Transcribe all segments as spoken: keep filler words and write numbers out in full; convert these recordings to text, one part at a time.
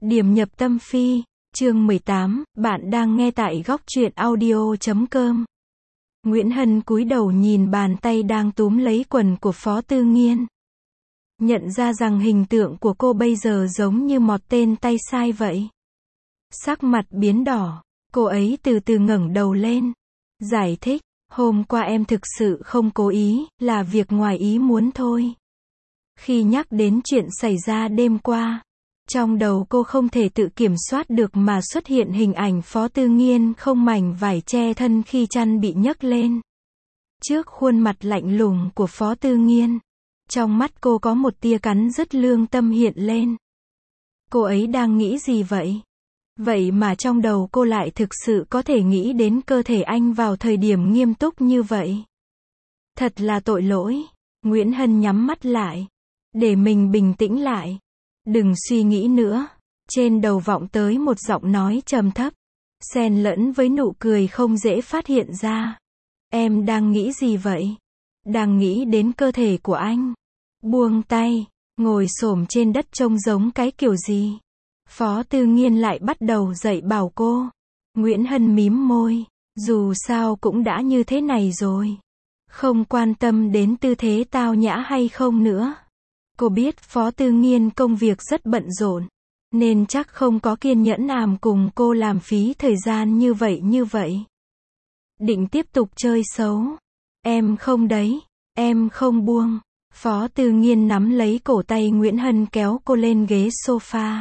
Điểm nhập tâm phi, chương mười tám, bạn đang nghe tại góc truyện audio chấm com. Nguyễn Hân cúi đầu nhìn bàn tay đang túm lấy quần của Phó Tư Nghiên. Nhận ra rằng hình tượng của cô bây giờ giống như một tên tay sai vậy. Sắc mặt biến đỏ, cô ấy từ từ ngẩng đầu lên. Giải thích, hôm qua em thực sự không cố ý, là việc ngoài ý muốn thôi. Khi nhắc đến chuyện xảy ra đêm qua, trong đầu cô không thể tự kiểm soát được mà xuất hiện hình ảnh Phó Tư Nghiên không mảnh vải che thân khi chăn bị nhấc lên. Trước khuôn mặt lạnh lùng của Phó Tư Nghiên, trong mắt cô có một tia cắn rứt lương tâm hiện lên. Cô ấy đang nghĩ gì vậy? Vậy mà trong đầu cô lại thực sự có thể nghĩ đến cơ thể anh vào thời điểm nghiêm túc như vậy. Thật là tội lỗi. Nguyễn Hân nhắm mắt lại, để mình bình tĩnh lại. Đừng suy nghĩ nữa. Trên đầu vọng tới một giọng nói trầm thấp, xen lẫn với nụ cười không dễ phát hiện ra. Em đang nghĩ gì vậy? Đang nghĩ đến cơ thể của anh. Buông tay, ngồi xổm trên đất trông giống cái kiểu gì? Phó Tư Nghiên lại bắt đầu dạy bảo cô. Nguyễn Hân mím môi, dù sao cũng đã như thế này rồi. Không quan tâm đến tư thế tao nhã hay không nữa. Cô biết Phó Tư Nghiên công việc rất bận rộn, nên chắc không có kiên nhẫn làm cùng cô làm phí thời gian như vậy như vậy. Định tiếp tục chơi xấu. Em không đấy, em không buông. Phó Tư Nghiên nắm lấy cổ tay Nguyễn Hân kéo cô lên ghế sofa.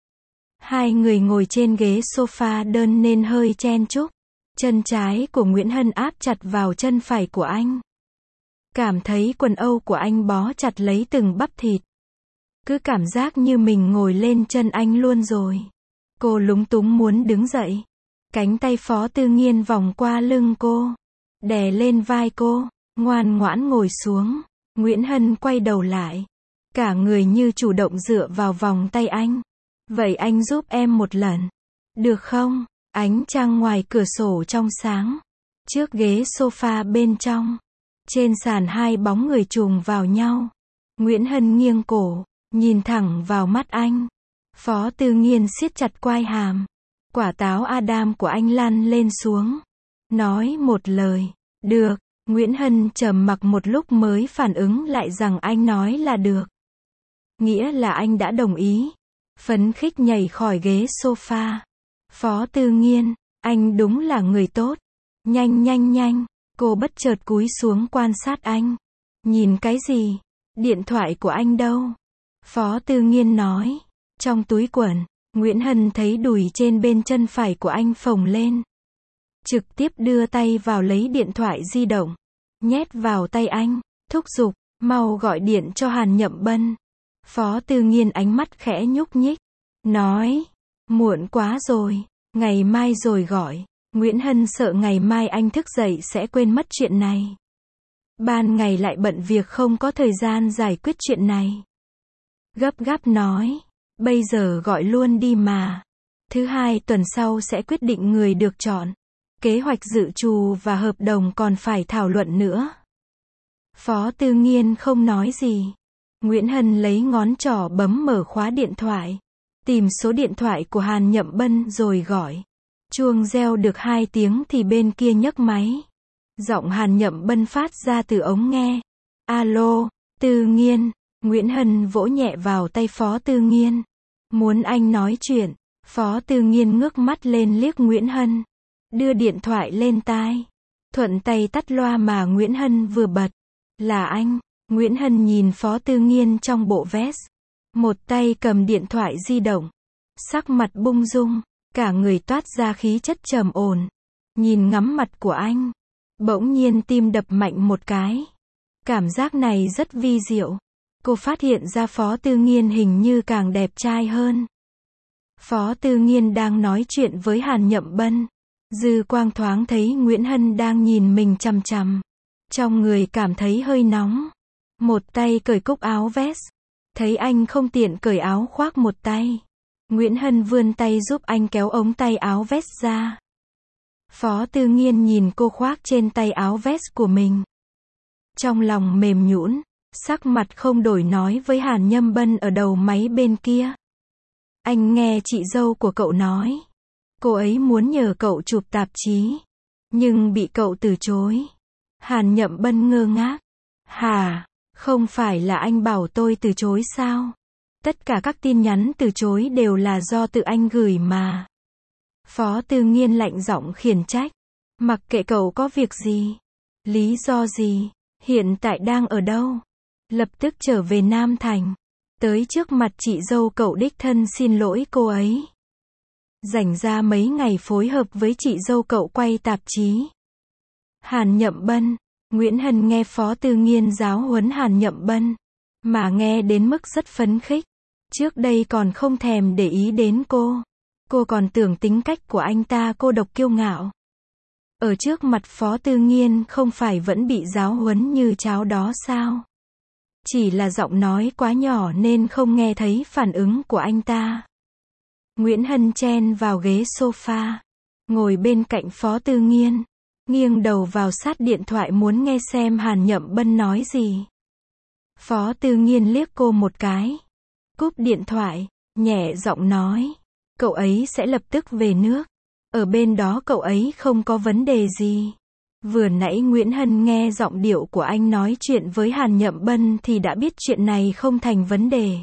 Hai người ngồi trên ghế sofa đơn nên hơi chen chúc. Chân trái của Nguyễn Hân áp chặt vào chân phải của anh. Cảm thấy quần âu của anh bó chặt lấy từng bắp thịt. Cứ cảm giác như mình ngồi lên chân anh luôn rồi. Cô lúng túng muốn đứng dậy. Cánh tay Phó Tư Nghiên vòng qua lưng cô, đè lên vai cô, ngoan ngoãn ngồi xuống. Nguyễn Hân quay đầu lại, cả người như chủ động dựa vào vòng tay anh. Vậy anh giúp em một lần, được không? Ánh trăng ngoài cửa sổ trong sáng. Trước ghế sofa bên trong, trên sàn hai bóng người chùng vào nhau. Nguyễn Hân nghiêng cổ, nhìn thẳng vào mắt anh. Phó Tư Nghiên siết chặt quai hàm. Quả táo Adam của anh lăn lên xuống. Nói một lời, được. Nguyễn Hân trầm mặc một lúc mới phản ứng lại rằng anh nói là được. Nghĩa là anh đã đồng ý. Phấn khích nhảy khỏi ghế sofa. Phó Tư Nghiên, anh đúng là người tốt. Nhanh nhanh nhanh. Cô bất chợt cúi xuống quan sát anh. Nhìn cái gì? Điện thoại của anh đâu? Phó Tư Nghiên nói. Trong túi quần. Nguyễn Hân thấy đùi trên bên chân phải của anh phồng lên. Trực tiếp đưa tay vào lấy điện thoại di động. Nhét vào tay anh. Thúc giục, mau gọi điện cho Hàn Nhậm Bân. Phó Tư Nghiên ánh mắt khẽ nhúc nhích. Nói, muộn quá rồi, ngày mai rồi gọi. Nguyễn Hân sợ ngày mai anh thức dậy sẽ quên mất chuyện này. Ban ngày lại bận việc không có thời gian giải quyết chuyện này. Gấp gáp nói, bây giờ gọi luôn đi mà. Thứ hai tuần sau sẽ quyết định người được chọn. Kế hoạch dự trù và hợp đồng còn phải thảo luận nữa. Phó Tư Nghiên không nói gì. Nguyễn Hân lấy ngón trỏ bấm mở khóa điện thoại. Tìm số điện thoại của Hàn Nhậm Bân rồi gọi. Chuông reo được hai tiếng thì bên kia nhấc máy. Giọng Hàn Nhậm Bân phát ra từ ống nghe. Alo, Tư Nghiên. Nguyễn Hân vỗ nhẹ vào tay Phó Tư Nghiên. Muốn anh nói chuyện. Phó Tư Nghiên ngước mắt lên liếc Nguyễn Hân. Đưa điện thoại lên tai. Thuận tay tắt loa mà Nguyễn Hân vừa bật. Là anh. Nguyễn Hân nhìn Phó Tư Nghiên trong bộ vest. Một tay cầm điện thoại di động. Sắc mặt bung dung. Cả người toát ra khí chất trầm ổn. Nhìn ngắm mặt của anh. Bỗng nhiên tim đập mạnh một cái. Cảm giác này rất vi diệu. Cô phát hiện ra Phó Tư Nghiên hình như càng đẹp trai hơn. Phó Tư Nghiên đang nói chuyện với Hàn Nhậm Bân. Dư quang thoáng thấy Nguyễn Hân đang nhìn mình chằm chằm. Trong người cảm thấy hơi nóng. Một tay cởi cúc áo vest. Thấy anh không tiện cởi áo khoác một tay. Nguyễn Hân vươn tay giúp anh kéo ống tay áo vest ra. Phó Tư Nghiên nhìn cô khoác trên tay áo vest của mình. Trong lòng mềm nhũn, sắc mặt không đổi nói với Hàn Nhâm Bân ở đầu máy bên kia. Anh nghe chị dâu của cậu nói. Cô ấy muốn nhờ cậu chụp tạp chí. Nhưng bị cậu từ chối. Hàn Nhậm Bân ngơ ngác. Hả? Không phải là anh bảo tôi từ chối sao? Tất cả các tin nhắn từ chối đều là do tự anh gửi mà. Phó Tư Nghiên lạnh giọng khiển trách. Mặc kệ cậu có việc gì. Lý do gì? Hiện tại đang ở đâu? Lập tức trở về Nam Thành. Tới trước mặt chị dâu cậu đích thân xin lỗi cô ấy. Dành ra mấy ngày phối hợp với chị dâu cậu quay tạp chí. Hàn Nhậm Bân. Nguyễn Hân nghe Phó Tư Nghiên giáo huấn Hàn Nhậm Bân. Mà nghe đến mức rất phấn khích. Trước đây còn không thèm để ý đến cô. Cô còn tưởng tính cách của anh ta cô độc kiêu ngạo. Ở trước mặt Phó Tư Nghiên không phải vẫn bị giáo huấn như cháo đó sao? Chỉ là giọng nói quá nhỏ nên không nghe thấy phản ứng của anh ta. Nguyễn Hân chen vào ghế sofa. Ngồi bên cạnh Phó Tư Nghiên. Nghiêng đầu vào sát điện thoại muốn nghe xem Hàn Nhậm Bân nói gì. Phó Tư Nghiên liếc cô một cái. Cúp điện thoại, nhẹ giọng nói. Cậu ấy sẽ lập tức về nước. Ở bên đó cậu ấy không có vấn đề gì. Vừa nãy Nguyễn Hân nghe giọng điệu của anh nói chuyện với Hàn Nhậm Bân thì đã biết chuyện này không thành vấn đề.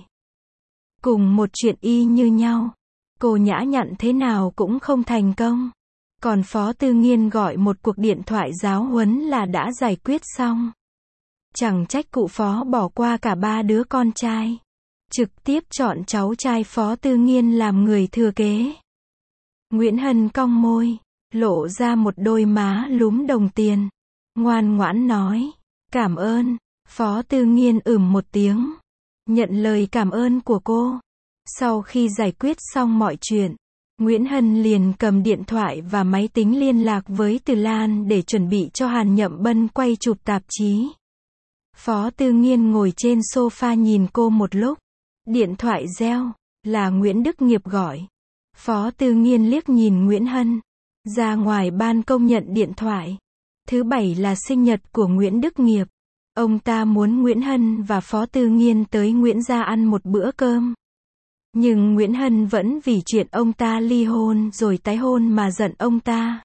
Cùng một chuyện y như nhau. Cô nhã nhặn thế nào cũng không thành công. Còn Phó Tư Nghiên gọi một cuộc điện thoại giáo huấn là đã giải quyết xong. Chẳng trách cụ Phó bỏ qua cả ba đứa con trai. Trực tiếp chọn cháu trai Phó Tư Nghiên làm người thừa kế. Nguyễn Hân cong môi, lộ ra một đôi má lúm đồng tiền. Ngoan ngoãn nói, cảm ơn. Phó Tư Nghiên ừm một tiếng. Nhận lời cảm ơn của cô. Sau khi giải quyết xong mọi chuyện, Nguyễn Hân liền cầm điện thoại và máy tính liên lạc với Từ Lan để chuẩn bị cho Hàn Nhậm Bân quay chụp tạp chí. Phó Tư Nghiên ngồi trên sofa nhìn cô một lúc. Điện thoại reo, là Nguyễn Đức Nghiệp gọi. Phó Tư Nghiên liếc nhìn Nguyễn Hân. Ra ngoài ban công nhận điện thoại. Thứ bảy là sinh nhật của Nguyễn Đức Nghiệp. Ông ta muốn Nguyễn Hân và Phó Tư Nghiên tới Nguyễn gia ăn một bữa cơm. Nhưng Nguyễn Hân vẫn vì chuyện ông ta ly hôn rồi tái hôn mà giận ông ta.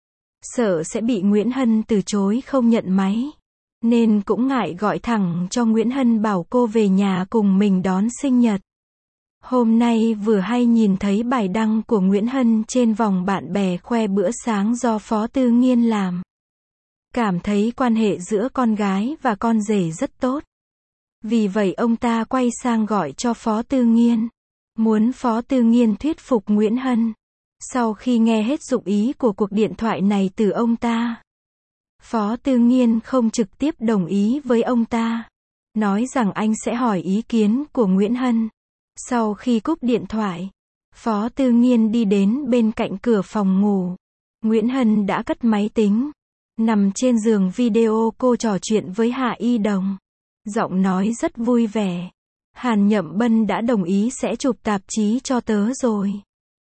Sợ sẽ bị Nguyễn Hân từ chối không nhận máy. Nên cũng ngại gọi thẳng cho Nguyễn Hân bảo cô về nhà cùng mình đón sinh nhật. Hôm nay vừa hay nhìn thấy bài đăng của Nguyễn Hân trên vòng bạn bè khoe bữa sáng do Phó Tư Nghiên làm. Cảm thấy quan hệ giữa con gái và con rể rất tốt. Vì vậy ông ta quay sang gọi cho Phó Tư Nghiên. Muốn Phó Tư Nghiên thuyết phục Nguyễn Hân. Sau khi nghe hết dụng ý của cuộc điện thoại này từ ông ta, Phó Tư Nghiên không trực tiếp đồng ý với ông ta. Nói rằng anh sẽ hỏi ý kiến của Nguyễn Hân. Sau khi cúp điện thoại, Phó Tư Nghiên đi đến bên cạnh cửa phòng ngủ. Nguyễn Hân đã cất máy tính. Nằm trên giường video cô trò chuyện với Hạ Y Đồng. Giọng nói rất vui vẻ. Hàn Nhậm Bân đã đồng ý sẽ chụp tạp chí cho tớ rồi.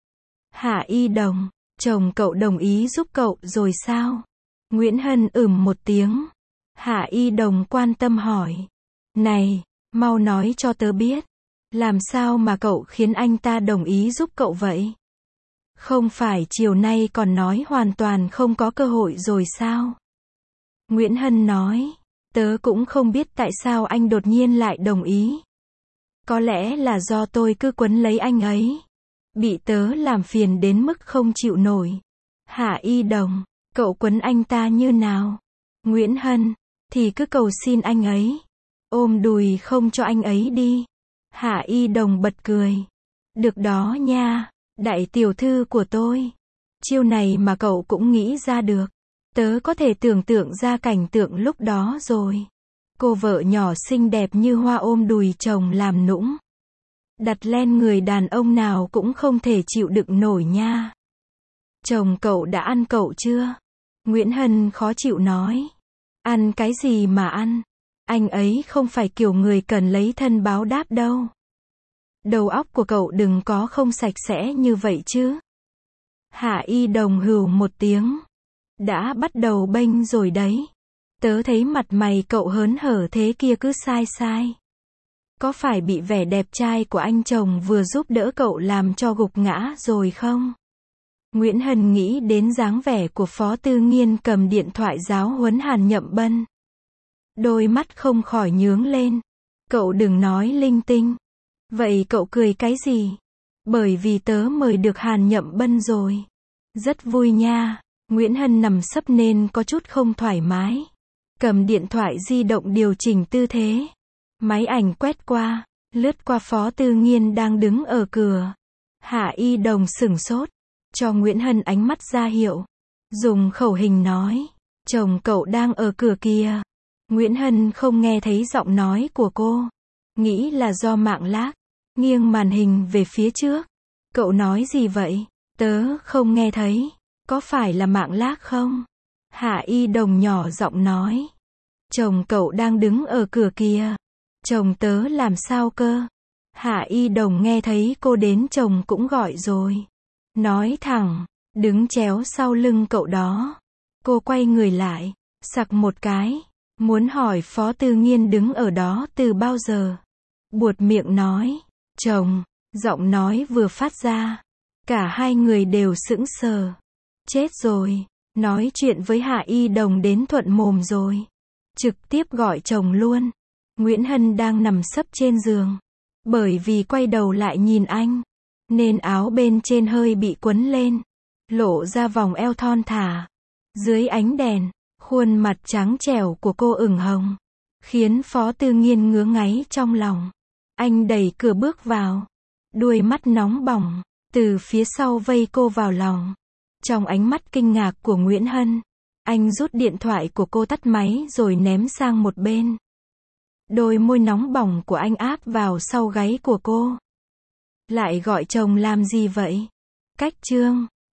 Hạ Y Đồng, chồng cậu đồng ý giúp cậu rồi sao? Nguyễn Hân ừm một tiếng. Hạ Y Đồng quan tâm hỏi. Này, mau nói cho tớ biết. Làm sao mà cậu khiến anh ta đồng ý giúp cậu vậy? Không phải chiều nay còn nói hoàn toàn không có cơ hội rồi sao? Nguyễn Hân nói. Tớ cũng không biết tại sao anh đột nhiên lại đồng ý. Có lẽ là do tôi cứ quấn lấy anh ấy. Bị tớ làm phiền đến mức không chịu nổi. Hạ Y Đồng, cậu quấn anh ta như nào? Nguyễn Hân, thì cứ cầu xin anh ấy. Ôm đùi không cho anh ấy đi. Hạ Y Đồng bật cười. Được đó nha, đại tiểu thư của tôi. Chiêu này mà cậu cũng nghĩ ra được. Tớ có thể tưởng tượng ra cảnh tượng lúc đó rồi. Cô vợ nhỏ xinh đẹp như hoa ôm đùi chồng làm nũng. Đặt lên người đàn ông nào cũng không thể chịu đựng nổi nha. Chồng cậu đã ăn cậu chưa? Nguyễn Hân khó chịu nói. Ăn cái gì mà ăn? Anh ấy không phải kiểu người cần lấy thân báo đáp đâu. Đầu óc của cậu đừng có không sạch sẽ như vậy chứ. Hạ Y Đồng hừ một tiếng. Đã bắt đầu bênh rồi đấy. Tớ thấy mặt mày cậu hớn hở thế kia cứ sai sai. Có phải bị vẻ đẹp trai của anh chồng vừa giúp đỡ cậu làm cho gục ngã rồi không? Nguyễn Hân nghĩ đến dáng vẻ của Phó Tư Nghiên cầm điện thoại giáo huấn Hàn Nhậm Bân. Đôi mắt không khỏi nhướng lên. Cậu đừng nói linh tinh. Vậy cậu cười cái gì? Bởi vì tớ mời được Hàn Nhậm Bân rồi. Rất vui nha. Nguyễn Hân nằm sấp nên có chút không thoải mái. Cầm điện thoại di động điều chỉnh tư thế. Máy ảnh quét qua, lướt qua Phó Tư Nghiên đang đứng ở cửa. Hạ Y Đồng sửng sốt, cho Nguyễn Hân ánh mắt ra hiệu. Dùng khẩu hình nói, chồng cậu đang ở cửa kìa. Nguyễn Hân không nghe thấy giọng nói của cô. Nghĩ là do mạng lag, nghiêng màn hình về phía trước. Cậu nói gì vậy? Tớ không nghe thấy. Có phải là mạng lag không? Hạ Y Đồng nhỏ giọng nói. Chồng cậu đang đứng ở cửa kìa. Chồng tớ làm sao cơ? Hạ Y Đồng nghe thấy cô đến chồng cũng gọi rồi. Nói thẳng, đứng chéo sau lưng cậu đó. Cô quay người lại, sặc một cái. Muốn hỏi Phó Tư Nghiên đứng ở đó từ bao giờ? Buột miệng nói, chồng, giọng nói vừa phát ra. Cả hai người đều sững sờ. Chết rồi, nói chuyện với Hạ Y Đồng đến thuận mồm rồi. Trực tiếp gọi chồng luôn. Nguyễn Hân đang nằm sấp trên giường. Bởi vì quay đầu lại nhìn anh, nên áo bên trên hơi bị quấn lên. Lộ ra vòng eo thon thả. Dưới ánh đèn, khuôn mặt trắng trẻo của cô ửng hồng. Khiến Phó Tư Nghiên ngứa ngáy trong lòng. Anh đẩy cửa bước vào. Đuôi mắt nóng bỏng, từ phía sau vây cô vào lòng. Trong ánh mắt kinh ngạc của Nguyễn Hân, anh rút điện thoại của cô tắt máy rồi ném sang một bên. Đôi môi nóng bỏng của anh áp vào sau gáy của cô. Lại gọi chồng làm gì vậy? Cách chương